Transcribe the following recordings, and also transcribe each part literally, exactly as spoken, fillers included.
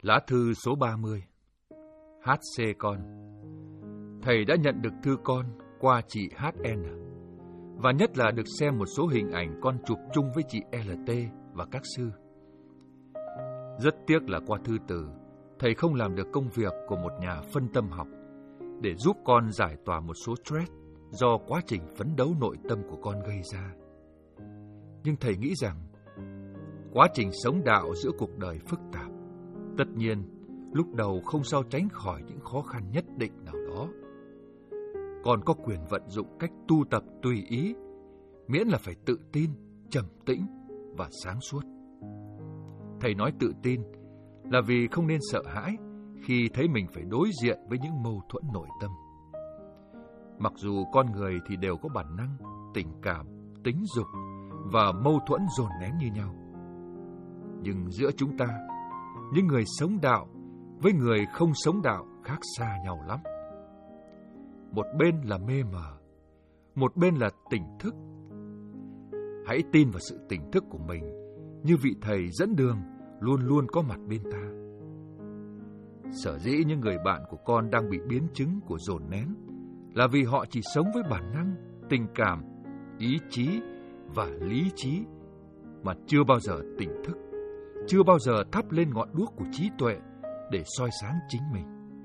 Lá thư số ba mươi. hát xê con. Thầy đã nhận được thư con qua chị hát en, và nhất là được xem một số hình ảnh con chụp chung với chị lờ tê và các sư. Rất tiếc là qua thư từ, thầy không làm được công việc của một nhà phân tâm học để giúp con giải tỏa một số stress do quá trình phấn đấu nội tâm của con gây ra. Nhưng thầy nghĩ rằng, quá trình sống đạo giữa cuộc đời phức tạp, tất nhiên, lúc đầu không sao tránh khỏi những khó khăn nhất định nào đó. Con có quyền vận dụng cách tu tập tùy ý, miễn là phải tự tin, trầm tĩnh và sáng suốt. Thầy nói tự tin là vì không nên sợ hãi khi thấy mình phải đối diện với những mâu thuẫn nội tâm. Mặc dù con người thì đều có bản năng, tình cảm, tính dục và mâu thuẫn dồn nén như nhau. Nhưng giữa chúng ta, những người sống đạo với người không sống đạo khác xa nhau lắm. Một bên là mê mờ, một bên là tỉnh thức. Hãy tin vào sự tỉnh thức của mình, như vị thầy dẫn đường luôn luôn có mặt bên ta. Sở dĩ những người bạn của con đang bị biến chứng của dồn nén là vì họ chỉ sống với bản năng, tình cảm, ý chí và lý trí, mà chưa bao giờ tỉnh thức, chưa bao giờ thắp lên ngọn đuốc của trí tuệ để soi sáng chính mình.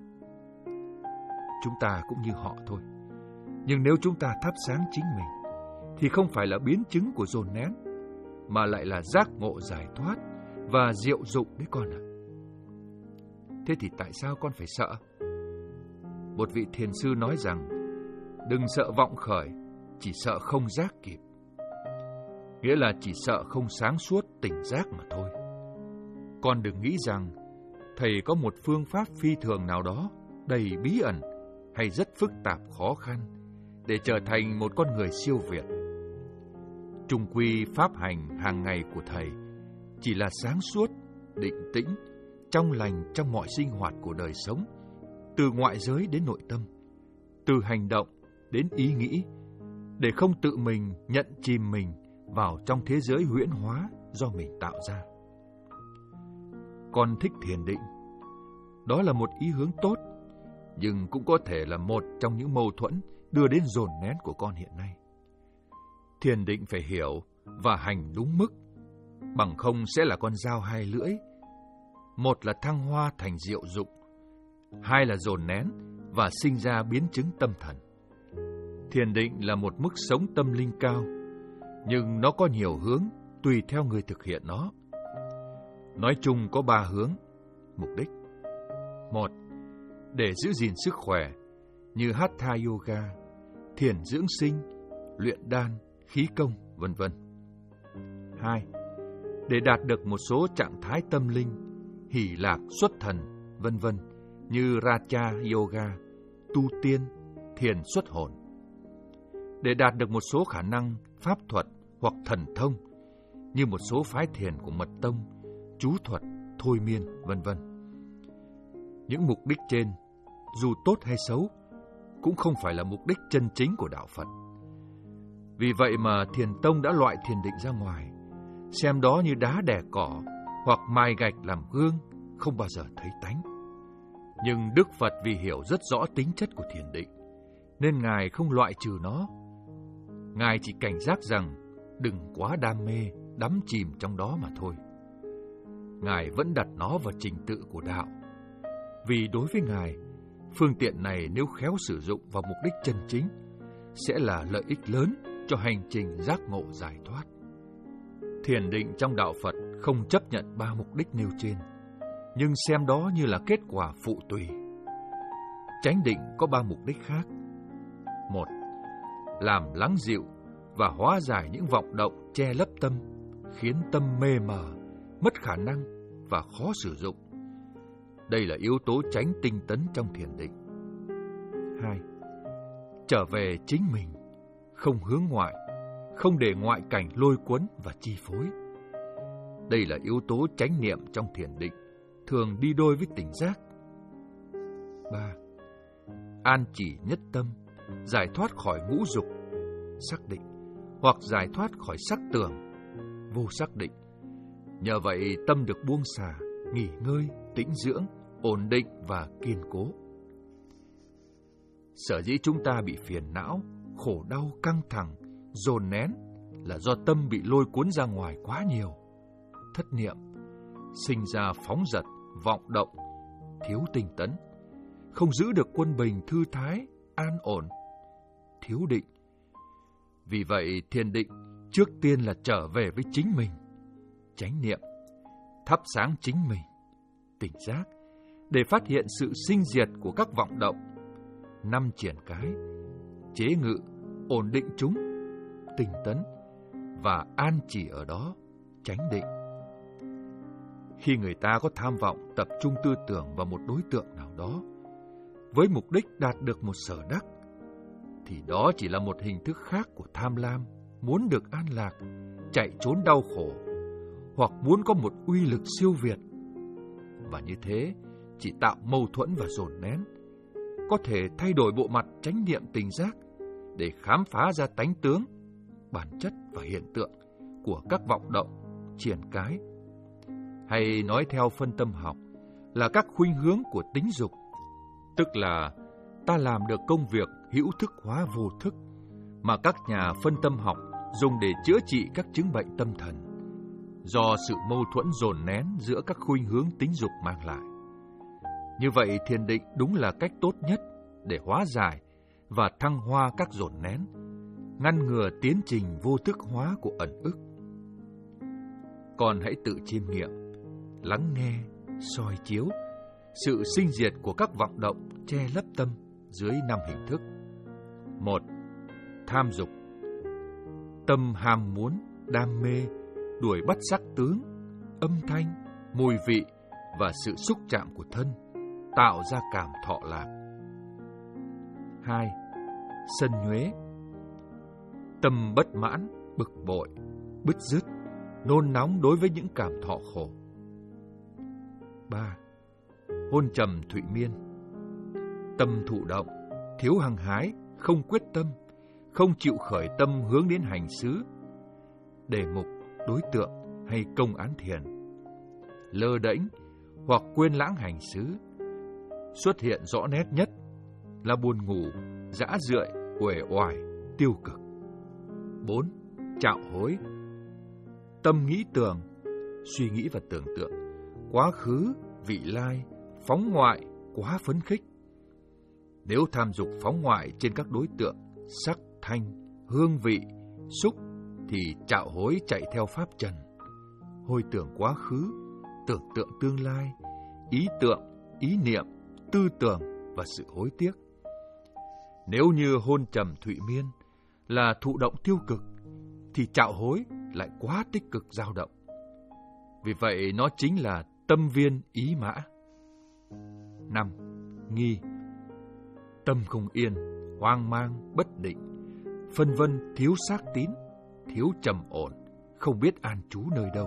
Chúng ta cũng như họ thôi. Nhưng nếu chúng ta thắp sáng chính mình, thì không phải là biến chứng của dồn nén, mà lại là giác ngộ giải thoát và diệu dụng đấy con ạ. Thế thì tại sao con phải sợ? Một vị thiền sư nói rằng, đừng sợ vọng khởi, chỉ sợ không giác kịp. Nghĩa là chỉ sợ không sáng suốt tỉnh giác mà thôi. Con đừng nghĩ rằng thầy có một phương pháp phi thường nào đó đầy bí ẩn hay rất phức tạp khó khăn để trở thành một con người siêu việt. Chung quy pháp hành hàng ngày của thầy chỉ là sáng suốt, định tĩnh, trong lành trong mọi sinh hoạt của đời sống, từ ngoại giới đến nội tâm, từ hành động đến ý nghĩ, để không tự mình nhận chìm mình vào trong thế giới huyễn hóa do mình tạo ra. Con thích thiền định. Đó là một ý hướng tốt, nhưng cũng có thể là một trong những mâu thuẫn đưa đến dồn nén của con hiện nay. Thiền định phải hiểu và hành đúng mức, bằng không sẽ là con dao hai lưỡi. Một là thăng hoa thành diệu dụng, hai là dồn nén và sinh ra biến chứng tâm thần. Thiền định là một mức sống tâm linh cao, nhưng nó có nhiều hướng tùy theo người thực hiện nó. Nói chung có ba hướng, mục đích. Một, để giữ gìn sức khỏe, như Hatha Yoga, thiền dưỡng sinh, luyện đan, khí công, vân vân. Hai, để đạt được một số trạng thái tâm linh, hỷ lạc, xuất thần, vân vân, như Raja Yoga, tu tiên, thiền xuất hồn. Để đạt được một số khả năng pháp thuật hoặc thần thông, như một số phái thiền của mật tông, chú thuật, thôi miên, vân vân. Những mục đích trên, dù tốt hay xấu, cũng không phải là mục đích chân chính của đạo Phật. Vì vậy mà thiền tông đã loại thiền định ra ngoài, xem đó như đá đè cỏ hoặc mài gạch làm gương, không bao giờ thấy tánh. Nhưng Đức Phật vì hiểu rất rõ tính chất của thiền định, nên Ngài không loại trừ nó. Ngài chỉ cảnh giác rằng đừng quá đam mê, đắm chìm trong đó mà thôi. Ngài vẫn đặt nó vào trình tự của đạo, vì đối với Ngài, phương tiện này nếu khéo sử dụng vào mục đích chân chính, sẽ là lợi ích lớn cho hành trình giác ngộ giải thoát. Thiền định trong đạo Phật không chấp nhận ba mục đích nêu trên, nhưng xem đó như là kết quả phụ tùy. Chánh định có ba mục đích khác. Một, làm lắng dịu và hóa giải những vọng động che lấp tâm, khiến tâm mê mờ, mất khả năng và khó sử dụng. Đây là yếu tố chánh tinh tấn trong thiền định. Hai, trở về chính mình, không hướng ngoại, không để ngoại cảnh lôi cuốn và chi phối. Đây là yếu tố chánh niệm trong thiền định, thường đi đôi với tỉnh giác. Ba, an chỉ nhất tâm, giải thoát khỏi ngũ dục, xác định, hoặc giải thoát khỏi sắc tưởng, vô xác định. Nhờ vậy tâm được buông xả, nghỉ ngơi, tĩnh dưỡng, ổn định và kiên cố. Sở dĩ chúng ta bị phiền não, khổ đau, căng thẳng, dồn nén là do tâm bị lôi cuốn ra ngoài quá nhiều, thất niệm, sinh ra phóng dật, vọng động, thiếu tinh tấn, không giữ được quân bình thư thái, an ổn, thiếu định. Vì vậy, thiền định trước tiên là trở về với chính mình, chánh niệm, thắp sáng chính mình, tỉnh giác, để phát hiện sự sinh diệt của các vọng động, năm triển cái, chế ngự, ổn định chúng, tinh tấn, và an chỉ ở đó, chánh định. Khi người ta có tham vọng tập trung tư tưởng vào một đối tượng nào đó, với mục đích đạt được một sở đắc, thì đó chỉ là một hình thức khác của tham lam, muốn được an lạc, chạy trốn đau khổ, hoặc muốn có một uy lực siêu việt. Và như thế, chỉ tạo mâu thuẫn và dồn nén, có thể thay đổi bộ mặt chánh niệm tỉnh giác để khám phá ra tánh tướng, bản chất và hiện tượng của các vọng động, triển cái, hay nói theo phân tâm học là các khuynh hướng của tính dục, tức là ta làm được công việc hữu thức hóa vô thức mà các nhà phân tâm học dùng để chữa trị các chứng bệnh tâm thần, do sự mâu thuẫn dồn nén giữa các khuynh hướng tính dục mang lại. Như vậy, thiền định đúng là cách tốt nhất để hóa giải và thăng hoa các dồn nén, ngăn ngừa tiến trình vô thức hóa của ẩn ức. Con hãy tự chiêm nghiệm, lắng nghe, soi chiếu sự sinh diệt của các vọng động che lấp tâm dưới năm hình thức. Một, tham dục. Tâm ham muốn, đam mê, đuổi bắt sắc tướng, âm thanh, mùi vị và sự xúc chạm của thân, tạo ra cảm thọ lạc. Hai, sân nhuế. Tâm bất mãn, bực bội, bứt rứt, nôn nóng đối với những cảm thọ khổ. Ba, hôn trầm thụy miên. Tâm thụ động, thiếu hăng hái, không quyết tâm, không chịu khởi tâm hướng đến hành xứ, đề mục, đối tượng hay công án thiền, lơ đễnh hoặc quên lãng hành xứ. Xuất hiện rõ nét nhất là buồn ngủ, dã rượi, uể oải, tiêu cực. Bốn, trạo hối. Tâm nghĩ tưởng, suy nghĩ và tưởng tượng quá khứ, vị lai, phóng ngoại, quá phấn khích. Nếu tham dục phóng ngoại trên các đối tượng sắc, thanh, hương vị, xúc, thì trạo hối chạy theo pháp trần, hồi tưởng quá khứ, tưởng tượng tương lai, ý tượng, ý niệm, tư tưởng và sự hối tiếc. Nếu như hôn trầm thụy miên là thụ động tiêu cực, thì trạo hối lại quá tích cực dao động. Vì vậy nó chính là tâm viên ý mã. Năm, nghi. Tâm không yên, hoang mang, bất định, phân vân, thiếu xác tín, thiếu trầm ổn, không biết an trú nơi đâu.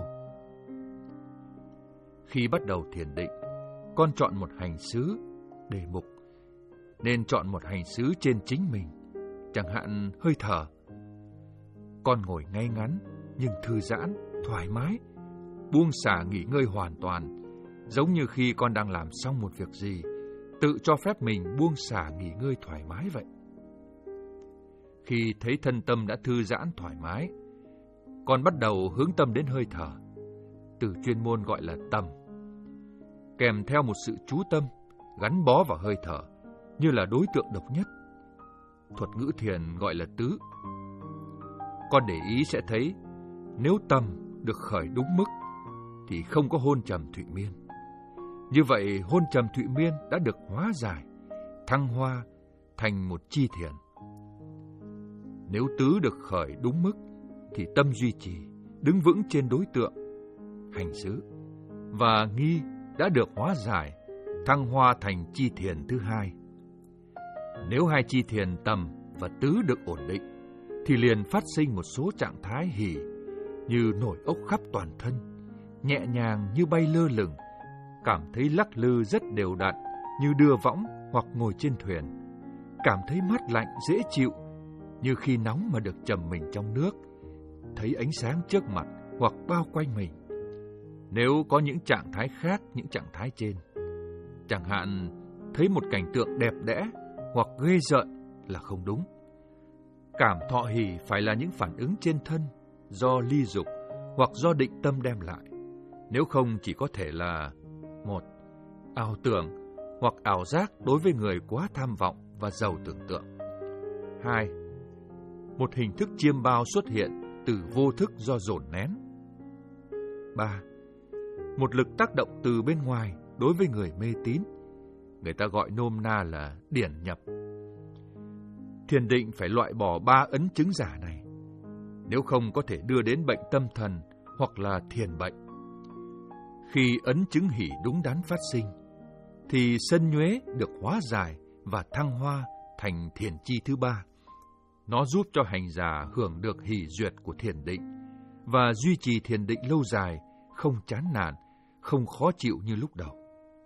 Khi bắt đầu thiền định, con chọn một hành xứ, đề mục, nên chọn một hành xứ trên chính mình, chẳng hạn hơi thở. Con ngồi ngay ngắn, nhưng thư giãn, thoải mái, buông xả nghỉ ngơi hoàn toàn, giống như khi con đang làm xong một việc gì, tự cho phép mình buông xả nghỉ ngơi thoải mái vậy. Khi thấy thân tâm đã thư giãn thoải mái, con bắt đầu hướng tâm đến hơi thở, từ chuyên môn gọi là tầm, kèm theo một sự chú tâm gắn bó vào hơi thở như là đối tượng độc nhất. Thuật ngữ thiền gọi là tứ. Con để ý sẽ thấy, nếu tâm được khởi đúng mức thì không có hôn trầm thụy miên. Như vậy, hôn trầm thụy miên đã được hóa giải, thăng hoa thành một chi thiền. Nếu tứ được khởi đúng mức thì tâm duy trì, đứng vững trên đối tượng, hành xứ, và nghi đã được hóa giải, thăng hoa thành chi thiền thứ hai. Nếu hai chi thiền tầm và tứ được ổn định, thì liền phát sinh một số trạng thái hỷ như nổi ốc khắp toàn thân, nhẹ nhàng như bay lơ lửng, cảm thấy lắc lư rất đều đặn như đưa võng hoặc ngồi trên thuyền, cảm thấy mát lạnh dễ chịu như khi nóng mà được chầm mình trong nước, thấy ánh sáng trước mặt hoặc bao quanh mình. Nếu có những trạng thái khác những trạng thái trên, chẳng hạn thấy một cảnh tượng đẹp đẽ hoặc ghê rợn là không đúng. Cảm thọ hỷ phải là những phản ứng trên thân do ly dục hoặc do định tâm đem lại. Nếu không chỉ có thể là một, ảo tưởng hoặc ảo giác đối với người quá tham vọng và giàu tưởng tượng. Hai, một hình thức chiêm bao xuất hiện từ vô thức do dồn nén. Ba, một lực tác động từ bên ngoài đối với người mê tín. Người ta gọi nôm na là điển nhập. Thiền định phải loại bỏ ba ấn chứng giả này, nếu không có thể đưa đến bệnh tâm thần hoặc là thiền bệnh. Khi ấn chứng hỷ đúng đắn phát sinh, thì sân nhuế được hóa giải và thăng hoa thành thiền chi thứ ba. Nó giúp cho hành giả hưởng được hỷ duyệt của thiền định và duy trì thiền định lâu dài, không chán nản, không khó chịu như lúc đầu.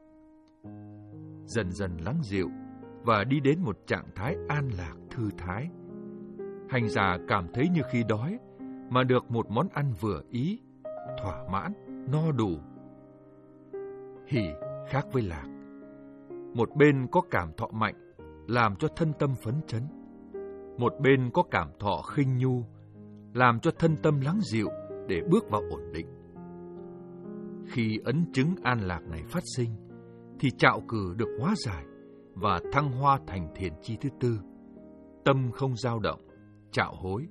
Dần dần lắng dịu và đi đến một trạng thái an lạc thư thái. Hành giả cảm thấy như khi đói mà được một món ăn vừa ý, thỏa mãn, no đủ. Hỷ khác với lạc. Một bên có cảm thọ mạnh, làm cho thân tâm phấn chấn. Một bên có cảm thọ khinh nhu, làm cho thân tâm lắng dịu để bước vào ổn định. Khi ấn chứng an lạc này phát sinh, thì trạo cử được hóa giải và thăng hoa thành thiền chi thứ tư. Tâm không dao động, trạo hối.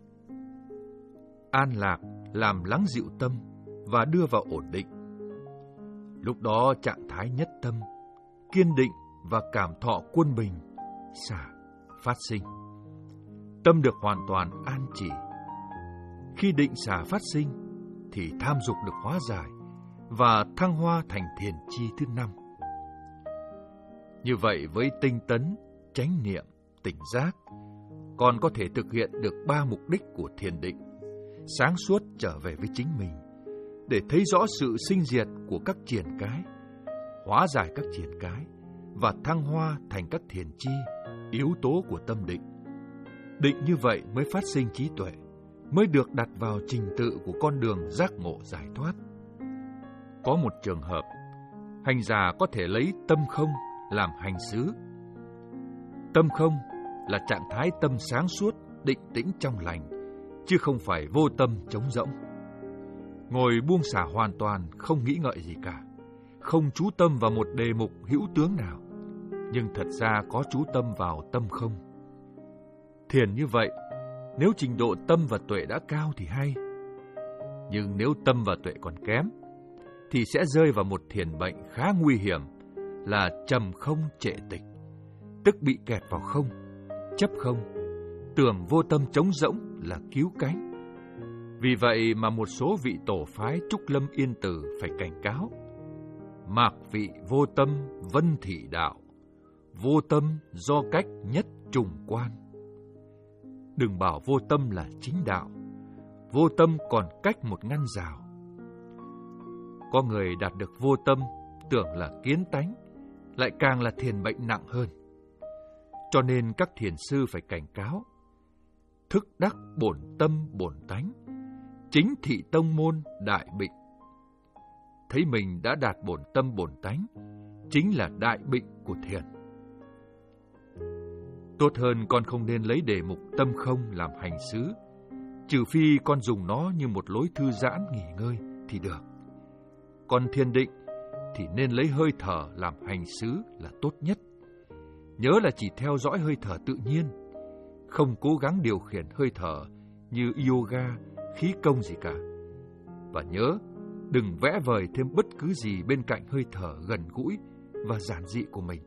An lạc làm lắng dịu tâm và đưa vào ổn định. Lúc đó trạng thái nhất tâm, kiên định và cảm thọ quân bình, xả, phát sinh. Tâm được hoàn toàn an chỉ. Khi định xả phát sinh, thì tham dục được hóa giải và thăng hoa thành thiền chi thứ năm. Như vậy với tinh tấn, chánh niệm, tỉnh giác, còn có thể thực hiện được ba mục đích của thiền định: sáng suốt trở về với chính mình, để thấy rõ sự sinh diệt của các triển cái, hóa giải các triển cái và thăng hoa thành các thiền chi, yếu tố của tâm định. Định như vậy mới phát sinh trí tuệ, mới được đặt vào trình tự của con đường giác ngộ giải thoát. Có một trường hợp, hành giả có thể lấy tâm không làm hành xứ. Tâm không là trạng thái tâm sáng suốt, định tĩnh trong lành, chứ không phải vô tâm trống rỗng. Ngồi buông xả hoàn toàn, không nghĩ ngợi gì cả, không chú tâm vào một đề mục hữu tướng nào, nhưng thật ra có chú tâm vào tâm không. Thiền như vậy, nếu trình độ tâm và tuệ đã cao thì hay, nhưng nếu tâm và tuệ còn kém, thì sẽ rơi vào một thiền bệnh khá nguy hiểm là trầm không trệ tịch, tức bị kẹt vào không, chấp không, tưởng vô tâm trống rỗng là cứu cánh. Vì vậy mà một số vị tổ phái Trúc Lâm Yên Tử phải cảnh cáo: mạc vị vô tâm vân thị đạo, vô tâm do cách nhất trùng quan. Đừng bảo vô tâm là chính đạo, vô tâm còn cách một ngăn rào. Có người đạt được vô tâm tưởng là kiến tánh, lại càng là thiền bệnh nặng hơn. Cho nên các thiền sư phải cảnh cáo: thức đắc bổn tâm bổn tánh, chính thị tông môn đại bệnh. Thấy mình đã đạt bổn tâm bổn tánh, chính là đại bệnh của thiền. Tốt hơn con không nên lấy đề mục tâm không làm hành xứ, trừ phi con dùng nó như một lối thư giãn nghỉ ngơi thì được. Còn thiền định thì nên lấy hơi thở làm hành xứ là tốt nhất. Nhớ là chỉ theo dõi hơi thở tự nhiên, không cố gắng điều khiển hơi thở như yoga, khí công gì cả. Và nhớ, đừng vẽ vời thêm bất cứ gì bên cạnh hơi thở gần gũi và giản dị của mình.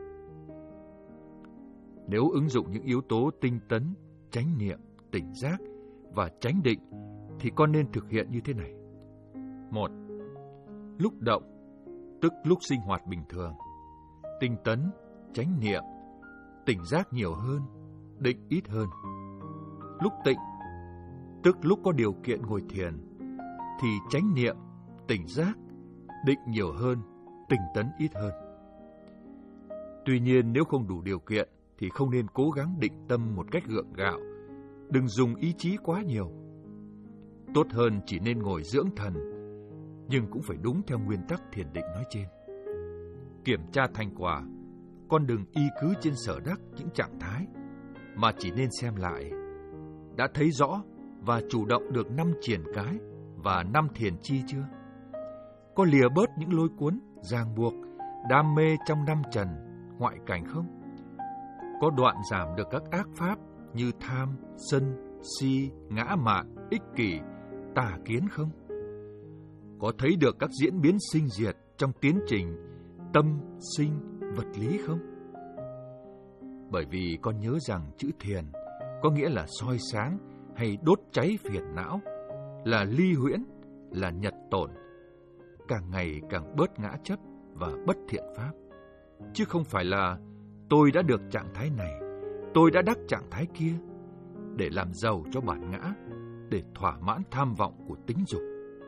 Nếu ứng dụng những yếu tố tinh tấn, chánh niệm, tỉnh giác và chánh định, thì con nên thực hiện như thế này. Một, lúc động, tức lúc sinh hoạt bình thường, tinh tấn, chánh niệm, tỉnh giác nhiều hơn, định ít hơn. Lúc tịnh, tức lúc có điều kiện ngồi thiền, thì chánh niệm, tỉnh giác, định nhiều hơn, tinh tấn ít hơn. Tuy nhiên nếu không đủ điều kiện thì không nên cố gắng định tâm một cách gượng gạo, đừng dùng ý chí quá nhiều. Tốt hơn chỉ nên ngồi dưỡng thần, nhưng cũng phải đúng theo nguyên tắc thiền định nói trên. Kiểm tra thành quả, con đừng y cứ trên sở đắc những trạng thái, mà chỉ nên xem lại đã thấy rõ và chủ động được năm triển cái và năm thiền chi chưa? Có lìa bớt những lôi cuốn, ràng buộc, đam mê trong năm trần, ngoại cảnh không? Có đoạn giảm được các ác pháp như tham, sân, si, ngã mạn, ích kỷ, tà kiến không? Có thấy được các diễn biến sinh diệt trong tiến trình tâm, sinh, vật lý không? Bởi vì con nhớ rằng chữ thiền có nghĩa là soi sáng hay đốt cháy phiền não, là ly huyễn, là nhật tổn, càng ngày càng bớt ngã chấp và bất thiện pháp. Chứ không phải là tôi đã được trạng thái này, tôi đã đắc trạng thái kia, để làm giàu cho bản ngã, để thỏa mãn tham vọng của tính dục.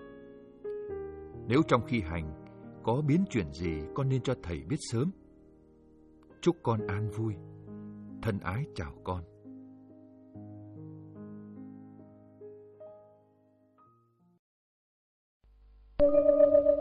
Nếu trong khi hành có biến chuyển gì, con nên cho thầy biết sớm. Chúc con an vui. Thân ái chào con.